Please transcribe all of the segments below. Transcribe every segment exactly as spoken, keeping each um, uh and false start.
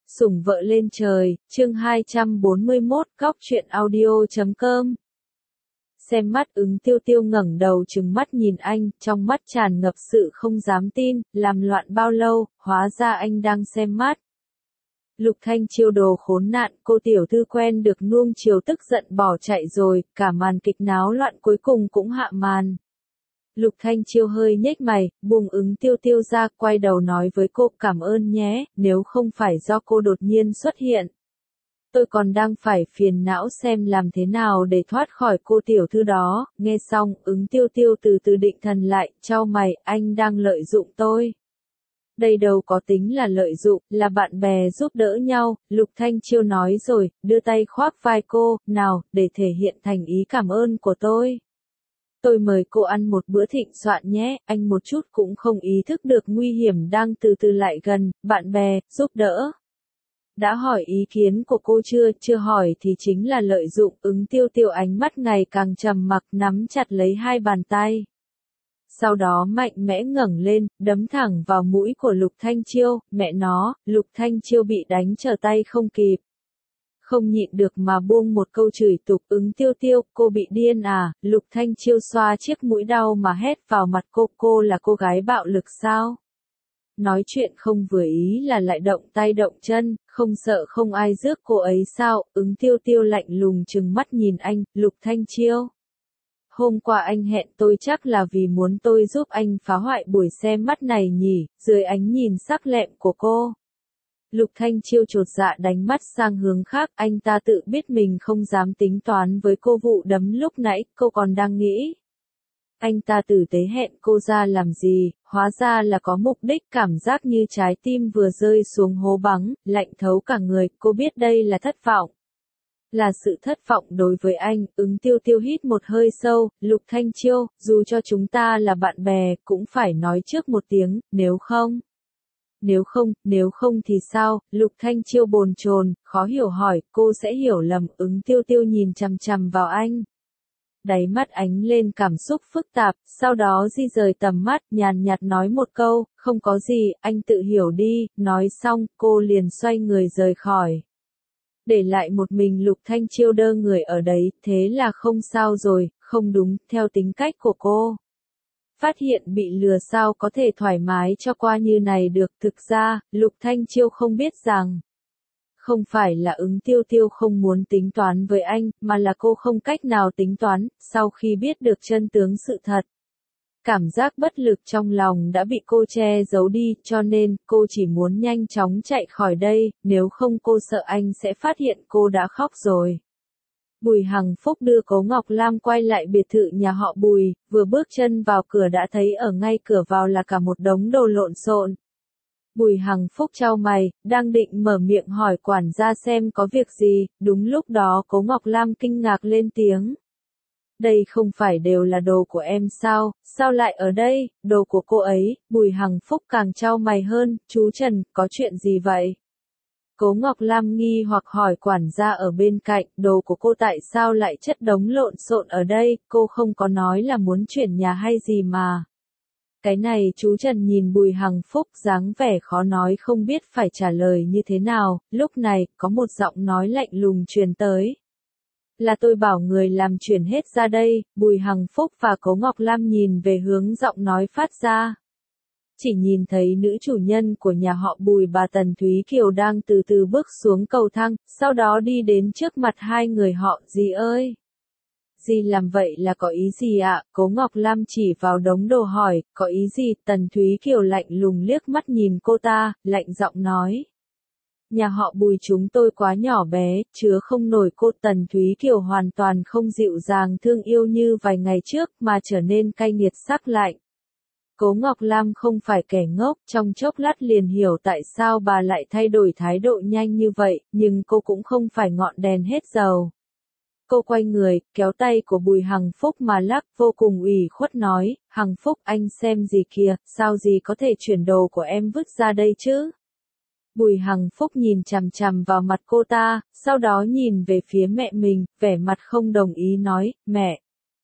Sủng vợ lên trời, chương hai trăm bốn mươi mốt, góc truyện audio chấm com. Xem mắt Ứng Tiêu Tiêu ngẩng đầu trừng mắt nhìn anh, trong mắt tràn ngập sự không dám tin, làm loạn bao lâu, hóa ra anh đang xem mắt. Lục Thanh Chiêu đồ khốn nạn, cô tiểu thư quen được nuông chiều tức giận bỏ chạy rồi, cả màn kịch náo loạn cuối cùng cũng hạ màn. Lục Thanh Chiêu hơi nhếch mày, buông Ứng Tiêu Tiêu ra, quay đầu nói với cô cảm ơn nhé, nếu không phải do cô đột nhiên xuất hiện. Tôi còn đang phải phiền não xem làm thế nào để thoát khỏi cô tiểu thư đó, nghe xong, Ứng Tiêu Tiêu từ từ định thần lại, chau mày, anh đang lợi dụng tôi. Đây đâu có tính là lợi dụng, là bạn bè giúp đỡ nhau, Lục Thanh Chiêu nói rồi, đưa tay khoác vai cô, nào, để thể hiện thành ý cảm ơn của tôi. Tôi mời cô ăn một bữa thịnh soạn nhé, anh một chút cũng không ý thức được nguy hiểm đang từ từ lại gần, bạn bè, giúp đỡ. Đã hỏi ý kiến của cô chưa, chưa hỏi thì chính là lợi dụng, Ứng Tiêu Tiêu ánh mắt ngày càng trầm mặc nắm chặt lấy hai bàn tay. Sau đó mạnh mẽ ngẩng lên, đấm thẳng vào mũi của Lục Thanh Chiêu, mẹ nó, Lục Thanh Chiêu bị đánh trở tay không kịp. Không nhịn được mà buông một câu chửi tục, Ứng Tiêu Tiêu, cô bị điên à, Lục Thanh Chiêu xoa chiếc mũi đau mà hét vào mặt cô, cô là cô gái bạo lực sao? Nói chuyện không vừa ý là lại động tay động chân, không sợ không ai rước cô ấy sao, Ứng Tiêu Tiêu lạnh lùng trừng mắt nhìn anh, Lục Thanh Chiêu. Hôm qua anh hẹn tôi chắc là vì muốn tôi giúp anh phá hoại buổi xem mắt này nhỉ, dưới ánh nhìn sắc lẹm của cô. Lục Thanh Chiêu chột dạ đánh mắt sang hướng khác, anh ta tự biết mình không dám tính toán với cô vụ đấm lúc nãy, cô còn đang nghĩ. Anh ta tử tế hẹn cô ra làm gì, hóa ra là có mục đích, cảm giác như trái tim vừa rơi xuống hố băng, lạnh thấu cả người, cô biết đây là thất vọng. Là sự thất vọng đối với anh, Ứng Tiêu Tiêu hít một hơi sâu, Lục Thanh Chiêu, dù cho chúng ta là bạn bè, cũng phải nói trước một tiếng, nếu không. Nếu không, nếu không thì sao, Lục Thanh Chiêu bồn chồn, khó hiểu hỏi, cô sẽ hiểu lầm, Ứng Tiêu Tiêu nhìn chằm chằm vào anh. Đáy mắt ánh lên cảm xúc phức tạp, sau đó di rời tầm mắt, nhàn nhạt nói một câu, không có gì, anh tự hiểu đi, nói xong, cô liền xoay người rời khỏi. Để lại một mình Lục Thanh Chiêu đơ người ở đấy, thế là không sao rồi, không đúng, theo tính cách của cô. Phát hiện bị lừa sao có thể thoải mái cho qua như này được, thực ra, Lục Thanh Chiêu không biết rằng. Không phải là Ứng Tiêu Tiêu không muốn tính toán với anh, mà là cô không cách nào tính toán, sau khi biết được chân tướng sự thật. Cảm giác bất lực trong lòng đã bị cô che giấu đi, cho nên, cô chỉ muốn nhanh chóng chạy khỏi đây, nếu không cô sợ anh sẽ phát hiện cô đã khóc rồi. Bùi Hằng Phúc đưa Cố Ngọc Lam quay lại biệt thự nhà họ Bùi, vừa bước chân vào cửa đã thấy ở ngay cửa vào là cả một đống đồ lộn xộn. Bùi Hằng Phúc chau mày, đang định mở miệng hỏi quản gia xem có việc gì, đúng lúc đó Cố Ngọc Lam kinh ngạc lên tiếng. Đây không phải đều là đồ của em sao, sao lại ở đây, đồ của cô ấy, Bùi Hằng Phúc càng chau mày hơn, chú Trần, có chuyện gì vậy? Cố Ngọc Lam nghi hoặc hỏi quản gia ở bên cạnh, đồ của cô tại sao lại chất đống lộn xộn ở đây, cô không có nói là muốn chuyển nhà hay gì mà. Cái này chú Trần nhìn Bùi Hằng Phúc dáng vẻ khó nói không biết phải trả lời như thế nào, lúc này, có một giọng nói lạnh lùng truyền tới. Là tôi bảo người làm chuyển hết ra đây, Bùi Hằng Phúc và Cố Ngọc Lam nhìn về hướng giọng nói phát ra. Chỉ nhìn thấy nữ chủ nhân của nhà họ Bùi bà Tần Thúy Kiều đang từ từ bước xuống cầu thang, sau đó đi đến trước mặt hai người họ, dì ơi. Dì làm vậy là có ý gì ạ? Cố Ngọc Lam chỉ vào đống đồ hỏi, có ý gì? Tần Thúy Kiều lạnh lùng liếc mắt nhìn cô ta, lạnh giọng nói. Nhà họ Bùi chúng tôi quá nhỏ bé, chứa không nổi cô. Tần Thúy Kiều hoàn toàn không dịu dàng thương yêu như vài ngày trước, mà trở nên cay nghiệt sắc lạnh. Cố Ngọc Lam không phải kẻ ngốc, trong chốc lát liền hiểu tại sao bà lại thay đổi thái độ nhanh như vậy, nhưng cô cũng không phải ngọn đèn hết dầu. Cô quay người, kéo tay của Bùi Hằng Phúc mà lắc, vô cùng ủy khuất nói, Hằng Phúc anh xem gì kìa, sao gì có thể chuyển đồ của em vứt ra đây chứ? Bùi Hằng Phúc nhìn chằm chằm vào mặt cô ta, sau đó nhìn về phía mẹ mình, vẻ mặt không đồng ý nói, mẹ.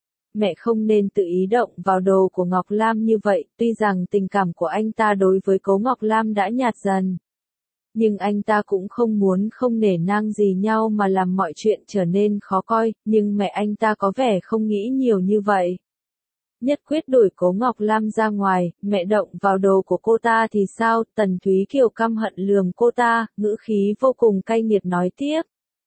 Mẹ không nên tự ý động vào đồ của Ngọc Lam như vậy, tuy rằng tình cảm của anh ta đối với Cố Ngọc Lam đã nhạt dần. Nhưng anh ta cũng không muốn không nể nang gì nhau mà làm mọi chuyện trở nên khó coi, nhưng mẹ anh ta có vẻ không nghĩ nhiều như vậy. Nhất quyết đuổi Cố Ngọc Lam ra ngoài, mẹ động vào đồ của cô ta thì sao? Tần Thúy Kiều căm hận lườm cô ta, ngữ khí vô cùng cay nghiệt nói tiếp.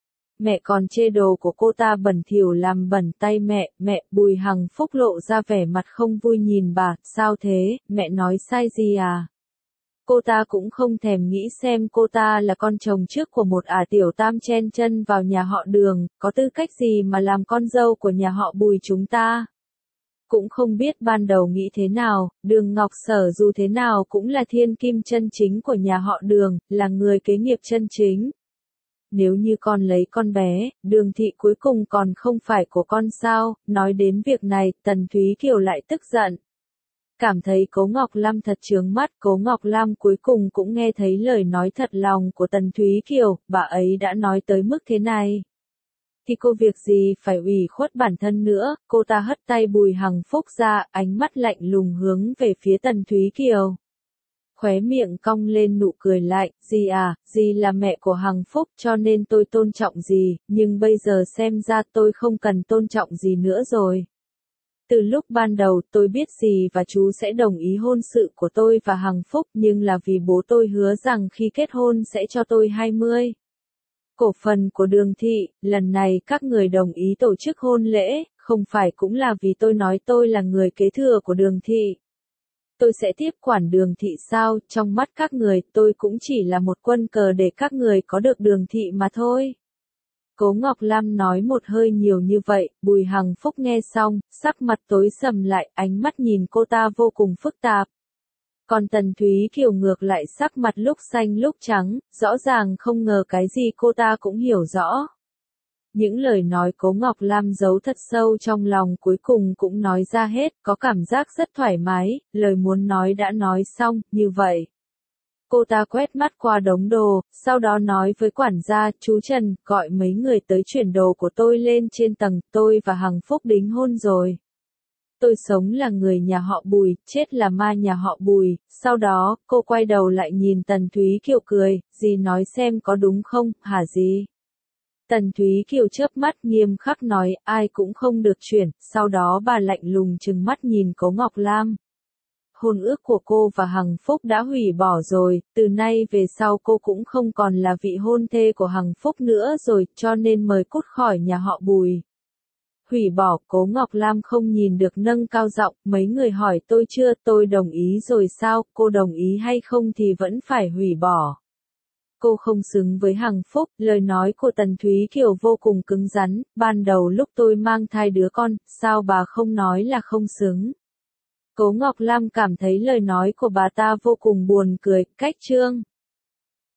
Mẹ còn chê đồ của cô ta bẩn thỉu làm bẩn tay mẹ, mẹ. Bùi Hằng Phúc lộ ra vẻ mặt không vui nhìn bà, sao thế, mẹ nói sai gì à? Cô ta cũng không thèm nghĩ xem cô ta là con chồng trước của một ả tiểu tam chen chân vào nhà họ Đường, có tư cách gì mà làm con dâu của nhà họ Bùi chúng ta. Cũng không biết ban đầu nghĩ thế nào, Đường Ngọc Sở dù thế nào cũng là thiên kim chân chính của nhà họ Đường, là người kế nghiệp chân chính. Nếu như con lấy con bé, Đường thị cuối cùng còn không phải của con sao? Nói đến việc này, Tần Thúy Kiều lại tức giận. Cảm thấy Cố Ngọc Lam thật chướng mắt, Cố Ngọc Lam cuối cùng cũng nghe thấy lời nói thật lòng của Tần Thúy Kiều, bà ấy đã nói tới mức thế này. Thì cô việc gì phải ủy khuất bản thân nữa, cô ta hất tay Bùi Hằng Phúc ra, ánh mắt lạnh lùng hướng về phía Tần Thúy Kiều. Khóe miệng cong lên nụ cười lạnh, dì à, dì là mẹ của Hằng Phúc cho nên tôi tôn trọng dì, nhưng bây giờ xem ra tôi không cần tôn trọng dì nữa rồi. Từ lúc ban đầu tôi biết dì và chú sẽ đồng ý hôn sự của tôi và Hằng Phúc nhưng là vì bố tôi hứa rằng khi kết hôn sẽ cho tôi hai mươi cổ phần của Đường thị, lần này các người đồng ý tổ chức hôn lễ, không phải cũng là vì tôi nói tôi là người kế thừa của Đường thị. Tôi sẽ tiếp quản Đường thị sao, trong mắt các người tôi cũng chỉ là một quân cờ để các người có được Đường thị mà thôi. Cố Ngọc Lam nói một hơi nhiều như vậy, Bùi Hằng Phúc nghe xong, sắc mặt tối sầm lại, ánh mắt nhìn cô ta vô cùng phức tạp. Còn Tần Thúy Kiều ngược lại sắc mặt lúc xanh lúc trắng, rõ ràng không ngờ cái gì cô ta cũng hiểu rõ. Những lời nói Cố Ngọc Lam giấu thật sâu trong lòng cuối cùng cũng nói ra hết, có cảm giác rất thoải mái, lời muốn nói đã nói xong, như vậy. Cô ta quét mắt qua đống đồ, sau đó nói với quản gia, chú Trần, gọi mấy người tới chuyển đồ của tôi lên trên tầng, tôi và Hằng Phúc đính hôn rồi. Tôi sống là người nhà họ Bùi, chết là ma nhà họ Bùi, sau đó, cô quay đầu lại nhìn Tần Thúy Kiều cười, dì nói xem có đúng không, hả dì? Tần Thúy Kiều chớp mắt nghiêm khắc nói, ai cũng không được chuyển, sau đó bà lạnh lùng trừng mắt nhìn Cố Ngọc Lam. Hôn ước của cô và Hằng Phúc đã hủy bỏ rồi, từ nay về sau cô cũng không còn là vị hôn thê của Hằng Phúc nữa rồi, cho nên mời cút khỏi nhà họ Bùi. Hủy bỏ, Cố Ngọc Lam không nhìn được nâng cao giọng, mấy người hỏi tôi chưa, tôi đồng ý rồi sao, cô đồng ý hay không thì vẫn phải hủy bỏ. Cô không xứng với Hằng Phúc, lời nói của Tần Thúy Kiều vô cùng cứng rắn, ban đầu lúc tôi mang thai đứa con, sao bà không nói là không xứng. Cố Ngọc Lam cảm thấy lời nói của bà ta vô cùng buồn cười, cách trương.